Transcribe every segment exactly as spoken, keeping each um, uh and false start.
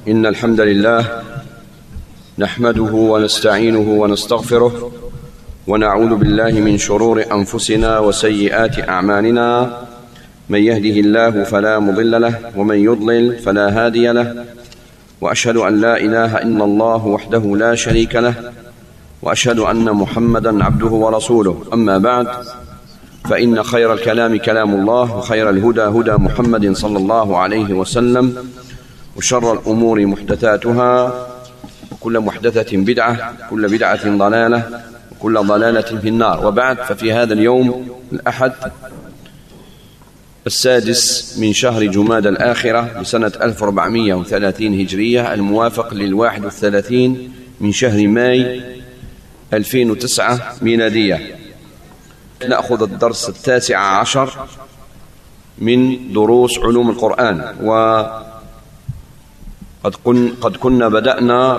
إن الحمد لله نحمده ونستعينه ونستغفره ونعوذ بالله من شرور أنفسنا وسيئات أعمالنا. من يهده الله فلا مضل له ومن يضلل فلا هادي له، وأشهد أن لا إله إلا الله وحده لا شريك له، وأشهد أن محمدا عبده ورسوله. أما بعد، فإن خير الكلام كلام الله، وخير الهدى هدى محمد صلى الله عليه وسلم، وشر الأمور محدثاتها، وكل محدثة بدعة، كل بدعة ضلالة، وكل ضلالة في النار. وبعد، ففي هذا اليوم الأحد السادس من شهر جمادى الآخرة بسنة ألف وأربعمائة وثلاثين هجرية، الموافق للواحد والثلاثين من شهر ماي ألفين وتسعة ميلادية، نأخذ الدرس التاسع عشر من دروس علوم القرآن. وقد قد كنا بدأنا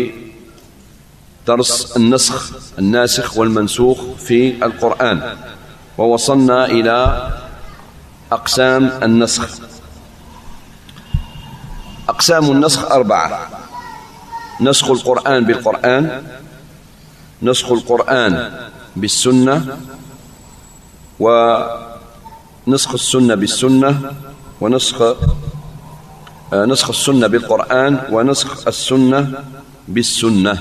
بدرس النسخ الناسخ والمنسوخ في القرآن، ووصلنا إلى أقسام النسخ. أقسام النسخ أربعة: نسخ القرآن بالقرآن، نسخ القرآن بالسنة، ونسخ السنة بالسنة، ونسخ آه نسخ السنة بالقرآن، ونسخ السنة بالسنة.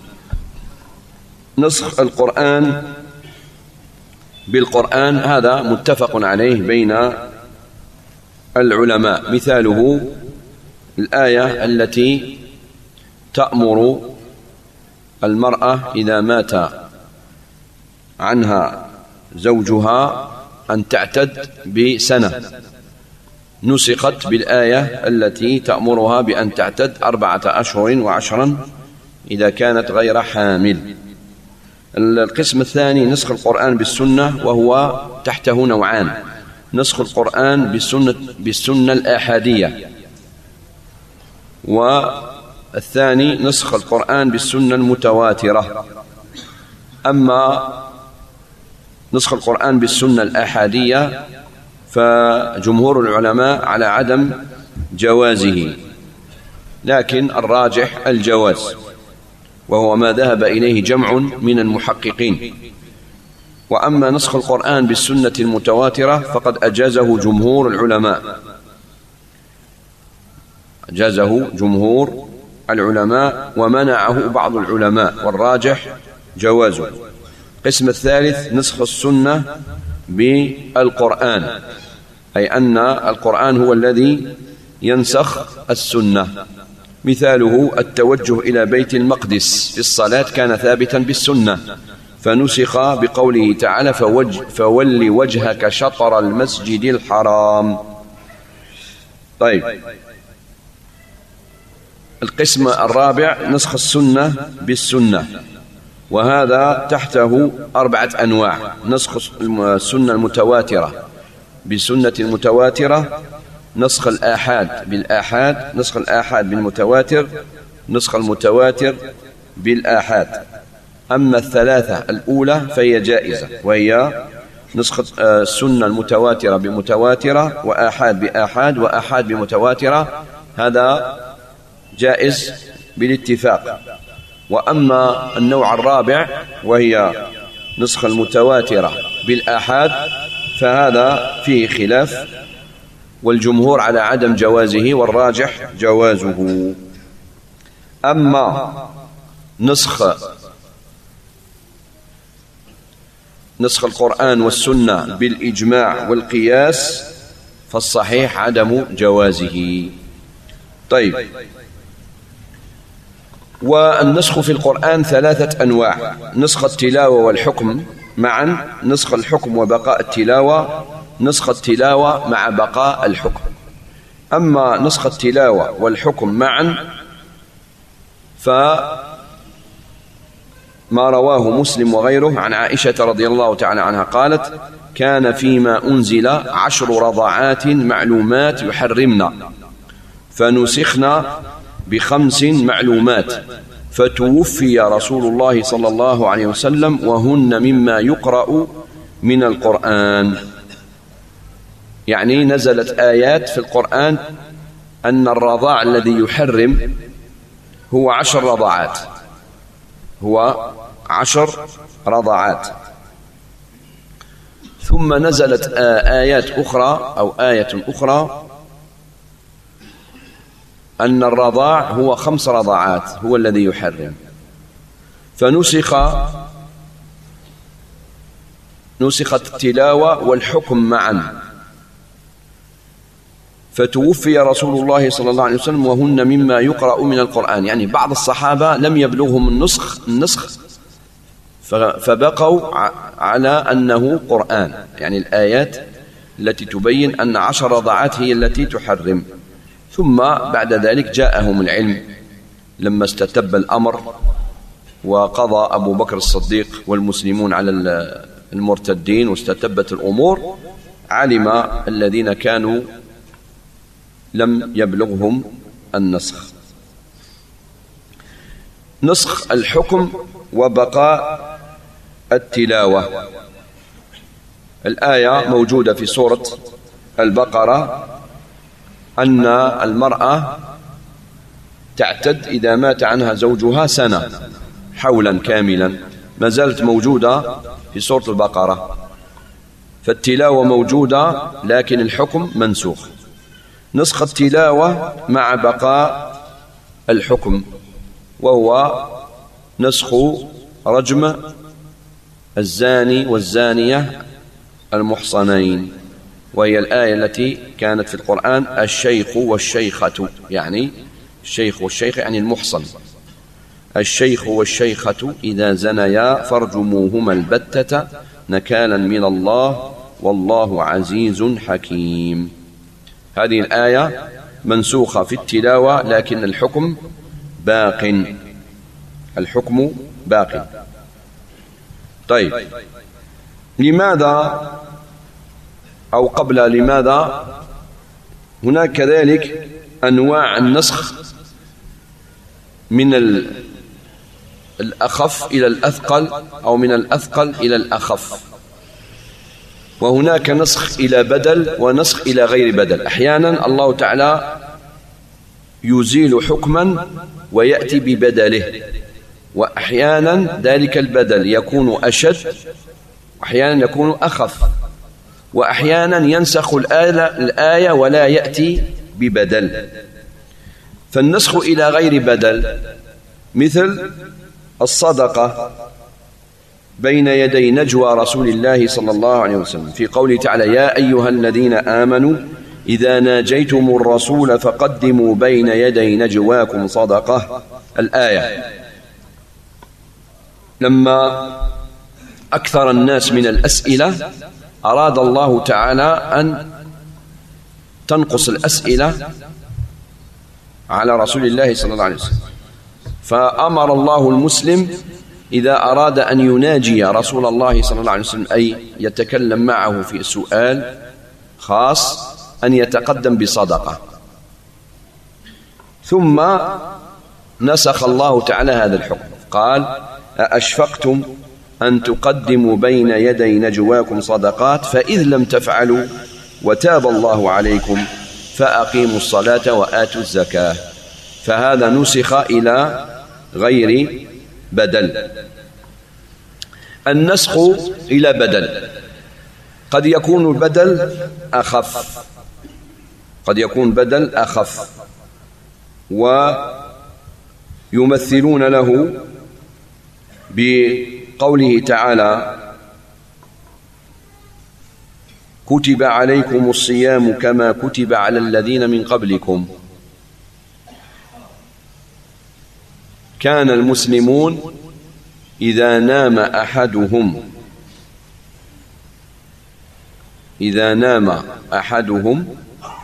نسخ القرآن بالقرآن هذا متفق عليه بين العلماء. مثاله الآية التي تأمر المرأة إذا مات عنها زوجها أن تعتد بسنة، نسخت بالآية التي تأمرها بأن تعتد أربعة أشهر وعشرا إذا كانت غير حامل. القسم الثاني نسخ القرآن بالسنة، وهو تحته نوعان: نسخ القرآن بالسنة, بالسنة الآحادية، والثاني نسخ القرآن بالسنة المتواترة. أما نسخ القرآن بالسنة الآحادية فجمهور العلماء على عدم جوازه، لكن الراجح الجواز، وهو ما ذهب إليه جمع من المحققين. وأما نسخ القرآن بالسنة المتواترة فقد أجازه جمهور العلماء، أجازه جمهور العلماء ومنعه بعض العلماء، والراجح جوازه. القسم الثالث نسخ السنة بالقرآن، أي أن القرآن هو الذي ينسخ السنة. مثاله التوجه إلى بيت المقدس في الصلاة كان ثابتا بالسنة، فنسخ بقوله تعالى: فوج فول وجهك شطر المسجد الحرام. طيب، القسم الرابع نسخ السنة بالسنة، وهذا تحته أربعة أنواع: نسخ السنة المتواترة بسنة المتواترة، نسخ الآحاد بالآحاد، نسخ الآحاد بالمتواتر، نسخ المتواتر بالآحاد. أما الثلاثة الأولى فهي جائزة، وهي نسخ السنة المتواترة بمتواترة، وآحاد بآحاد، وآحاد بمتواترة، هذا جائز بالاتفاق. وأما النوع الرابع وهي نسخ المتواترة بالآحاد فهذا فيه خلاف، والجمهور على عدم جوازه، والراجح جوازه. أما نسخ نسخ القرآن والسنة بالإجماع والقياس فالصحيح عدم جوازه. طيب، والنسخ في القرآن ثلاثة أنواع: نسخ التلاوة والحكم معا، نسخ الحكم وبقاء التلاوة، نسخ التلاوة مع بقاء الحكم. أما نسخ التلاوة والحكم معا فما رواه مسلم وغيره عن عائشة رضي الله تعالى عنها قالت: كان فيما أنزل عشر رضعات معلومات يحرمنا، فنسخنا بخمس معلومات، فتوفي رسول الله صلى الله عليه وسلم وهن مما يقرأ من القرآن. يعني نزلت آيات في القرآن أن الرضاع الذي يحرم هو عشر رضاعات، هو عشر رضاعات. ثم نزلت آيات أخرى أو آية أخرى أن الرضاع هو خمس رضاعات هو الذي يحرم، فنسخ نسخت التلاوة والحكم معا، فتوفي رسول الله صلى الله عليه وسلم وهن مما يقرأ من القرآن. يعني بعض الصحابة لم يبلغهم النسخ النسخ فبقوا على أنه قرآن، يعني الآيات التي تبين أن عشر رضاعات هي التي تحرم. ثم بعد ذلك جاءهم العلم لما استتب الأمر وقضى أبو بكر الصديق والمسلمون على المرتدين واستتبت الأمور، علم الذين كانوا لم يبلغهم النسخ. نسخ الحكم وبقاء التلاوة. الآية موجودة في سورة البقرة أن المرأة تعتد إذا مات عنها زوجها سنة حولا كاملا، ما زالت موجودة في سورة البقرة، فالتلاوة موجودة لكن الحكم منسوخ. نسخ التلاوة مع بقاء الحكم، وهو نسخ رجم الزاني والزانية المحصنين، وهي الآية التي كانت في القرآن الشيخ والشيخة، يعني الشيخ والشيخ يعني المحصن. الشيخ والشيخة إذا زنيا فارجموهما البتة نكالا من الله والله عزيز حكيم. هذه الآية منسوخة في التلاوة لكن الحكم باق، الحكم باق. طيب، لماذا أو قبل لماذا هناك كذلك أنواع النسخ من الأخف إلى الأثقل أو من الأثقل إلى الأخف، وهناك نسخ إلى بدل ونسخ إلى غير بدل. أحيانا الله تعالى يزيل حكما ويأتي ببدله، وأحيانا ذلك البدل يكون أشد، وأحيانا يكون أخف، وأحيانا ينسخ الآية ولا يأتي ببدل. فالنسخ إلى غير بدل مثل الصدقة بين يدي نجوى رسول الله صلى الله عليه وسلم في قوله تعالى: يا أيها الذين آمنوا إذا ناجيتم الرسول فقدموا بين يدي نجواكم صدقة، الآية. لما أكثر الناس من الأسئلة أراد الله تعالى أن تنقص الأسئلة على رسول الله صلى الله عليه وسلم، فأمر الله المسلم إذا أراد أن يناجي رسول الله صلى الله عليه وسلم أي يتكلم معه في سؤال خاص أن يتقدم بصدقة. ثم نسخ الله تعالى هذا الحكم، قال: أأشفقتم أن تقدموا بين يدي نجواكم صدقات فإذ لم تفعلوا وتاب الله عليكم فأقيموا الصلاة وآتوا الزكاة. فهذا نسخ إلى غير بدل. النسخ إلى بدل قد يكون بدل أخف، قد يكون بدل أخف، ويمثلون له بقوله تعالى: كتب عليكم الصيام كما كتب على الذين من قبلكم. كان المسلمون إذا نام أحدهم إذا نام أحدهم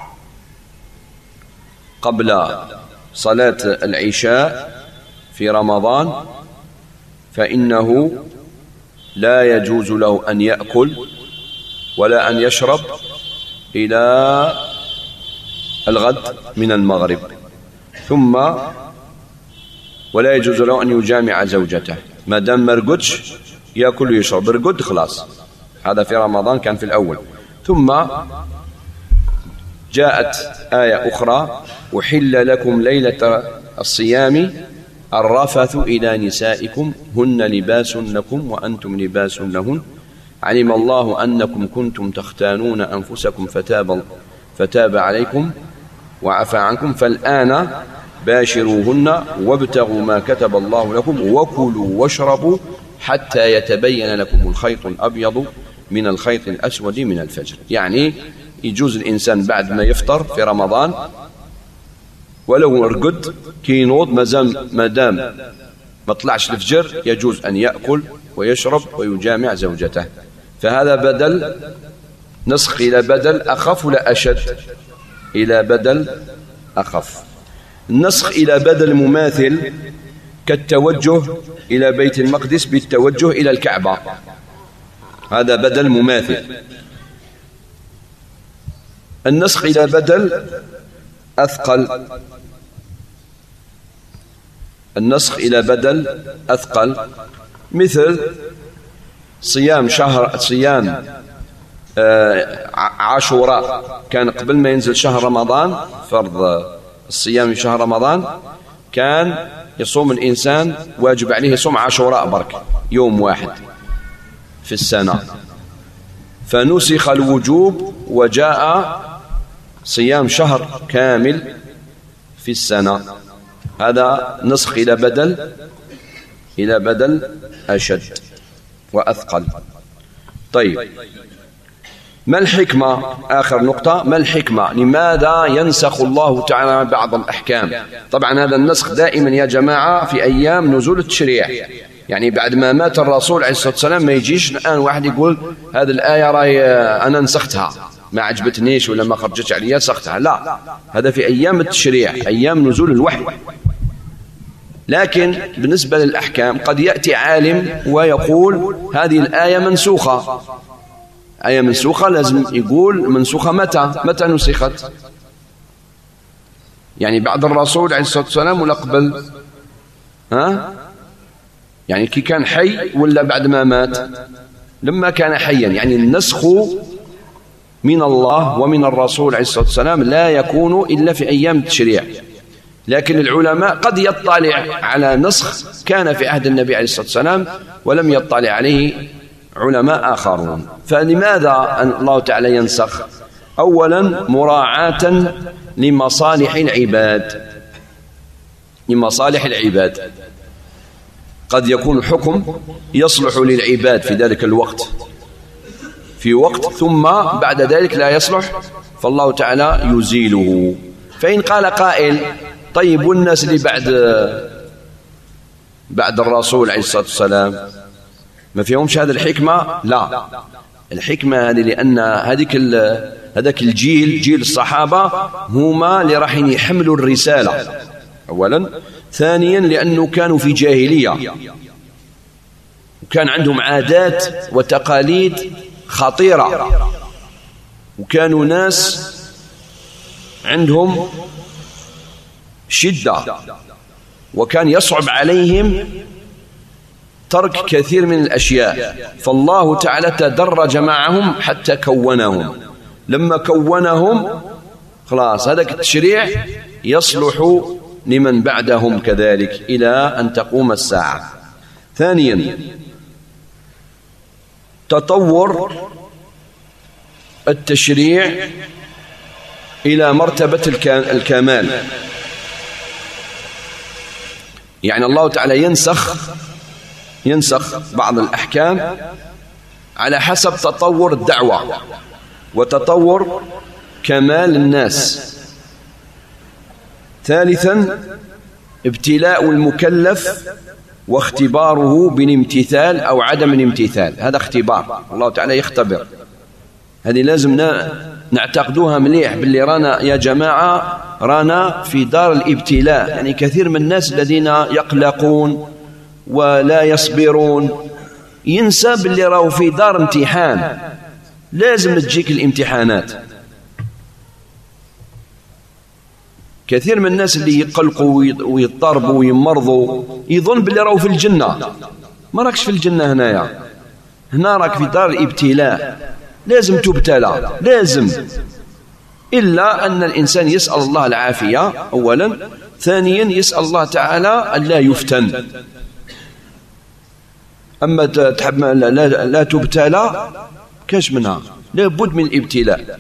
قبل صلاة العشاء في رمضان فإنه لا يجوز له أن يأكل ولا أن يشرب إلى الغد من المغرب، ثم ولا يجوز له أن يجامع زوجته ما دام ما رقدش، يأكل ويشرب، رقد خلاص. هذا في رمضان كان في الأول. ثم جاءت آية أخرى: أحل لكم ليلة الصيام الرفث إلى نسائكم هن لباس لكم وأنتم لباس لهن علم الله أنكم كنتم تختانون أنفسكم فتاب, فتاب عليكم وعفى عنكم فالآن باشروهن وابتغوا ما كتب الله لكم وكلوا واشربوا حتى يتبين لكم الخيط الأبيض من الخيط الأسود من الفجر. يعني يجوز الإنسان بعد ما يفطر في رمضان ولو ارقد كينوض ما دام ما طلعش الفجر يجوز أن يأكل ويشرب ويجامع زوجته. فهذا بدل نسخ إلى بدل أخف ولا أشد؟ إلى بدل أخف. النسخ إلى بدل مماثل كالتوجه إلى بيت المقدس بالتوجه إلى الكعبة، هذا بدل مماثل. النسخ إلى بدل أثقل، النسخ إلى بدل أثقل مثل صيام شهر صيام آه عاشوراء، كان قبل ما ينزل شهر رمضان فرض الصيام في شهر رمضان كان يصوم الإنسان واجب عليه يصوم عاشوراء برك يوم واحد في السنة، فنسخ الوجوب وجاء صيام شهر كامل في السنة. هذا نسخ إلى بدل إلى بدل أشد وأثقل. طيب، ما الحكمة؟ آخر نقطة، ما الحكمة؟ لماذا ينسخ الله تعالى بعض الأحكام؟ طبعا هذا النسخ دائما يا جماعة في أيام نزول التشريع، يعني بعد ما مات الرسول عليه الصلاة والسلام ما يجيش الآن واحد يقول هذه الآية راي أنا نسختها ما عجبتنيش ولا ما خرجتش عليا نسختها، لا، هذا في أيام التشريع أيام نزول الوحي. لكن بالنسبة للأحكام قد يأتي عالم ويقول هذه الآية منسوخة، آية منسوخة لازم يقول منسوخة متى متى نسخت، يعني بعد الرسول عليه الصلاة والسلام ولا قبل؟ ها؟ يعني كي كان حي ولا بعد ما مات؟ لما كان حيا. يعني النسخ من الله ومن الرسول عليه الصلاة والسلام لا يكون إلا في أيام التشريع، لكن العلماء قد يطلع على نسخ كان في عهد النبي عليه الصلاة والسلام ولم يطلع عليه علماء آخرون. فلماذا الله تعالى ينسخ؟ أولا مراعاة لمصالح العباد، لمصالح العباد. قد يكون حكم يصلح للعباد في ذلك الوقت في وقت ثم بعد ذلك لا يصلح فالله تعالى يزيله. فإن قال قائل طيب والناس اللي بعد بعد الرسول عليه الصلاة والسلام ما فيهمش هذه الحكمة؟ لا، الحكمة هذه لأن هذيك هذاك الجيل جيل الصحابة هما اللي راح يحملوا الرسالة أولا، ثانيا لأنه كانوا في جاهلية وكان عندهم عادات وتقاليد خطيرة، وكانوا ناس عندهم شدة وكان يصعب عليهم ترك كثير من الأشياء، فالله تعالى تدرج معهم حتى كونهم. لما كونهم خلاص هذا التشريع يصلح لمن بعدهم كذلك إلى أن تقوم الساعة. ثانيا تطور التشريع إلى مرتبة الكمال، يعني الله تعالى ينسخ ينسخ بعض الأحكام على حسب تطور الدعوة وتطور كمال الناس. ثالثا ابتلاء المكلف واختباره بالامتثال أو عدم الامتثال، هذا اختبار الله تعالى يختبر. هذه لازم نعتقدوها مليح باللي رانا يا جماعة رانا في دار الابتلاء. يعني كثير من الناس الذين يقلقون ولا يصبرون ينسى باللي راهو في دار امتحان، لازم تجيك الامتحانات. كثير من الناس اللي يقلقوا ويضطربوا ويمرضوا يظن باللي راهو في الجنة، ما راكش في الجنة هنايا، هنا راك في دار الابتلاء، لازم تبتلى، لازم إلا أن الإنسان يسأل الله العافية أولا، ثانيا يسأل الله تعالى أن لا يفتن. أما تحب لا, لا تبتلى كاش منها، لابد من الابتلاء.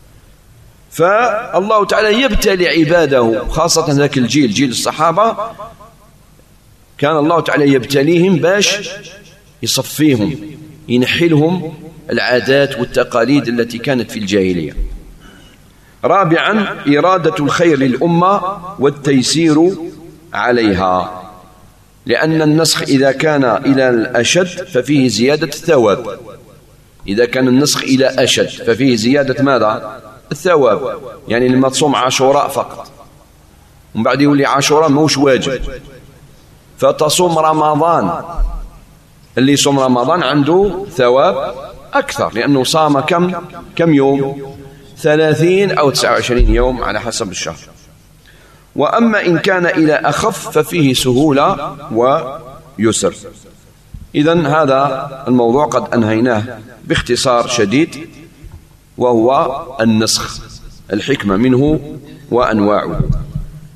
فالله تعالى يبتلي عباده، خاصة ذاك الجيل جيل الصحابة كان الله تعالى يبتليهم باش يصفيهم، ينحلهم العادات والتقاليد التي كانت في الجاهلية. رابعا إرادة الخير للأمة والتيسير عليها، لأن النسخ إذا كان إلى الأشد ففيه زيادة الثواب. إذا كان النسخ إلى أشد ففيه زيادة ماذا؟ الثواب. يعني لما تصوم عاشوراء فقط ومن بعد يولي عاشوراء موش واجب، فتصوم رمضان، اللي يصوم رمضان عنده ثواب أكثر لأنه صام كم كم يوم؟ ثلاثين أو تسعة وعشرين يوم على حسب الشهر. وأما إن كان إلى أخف ففيه سهولة ويسر. إذن هذا الموضوع قد أنهيناه باختصار شديد، وهو النسخ، الحكمة منه وأنواعه.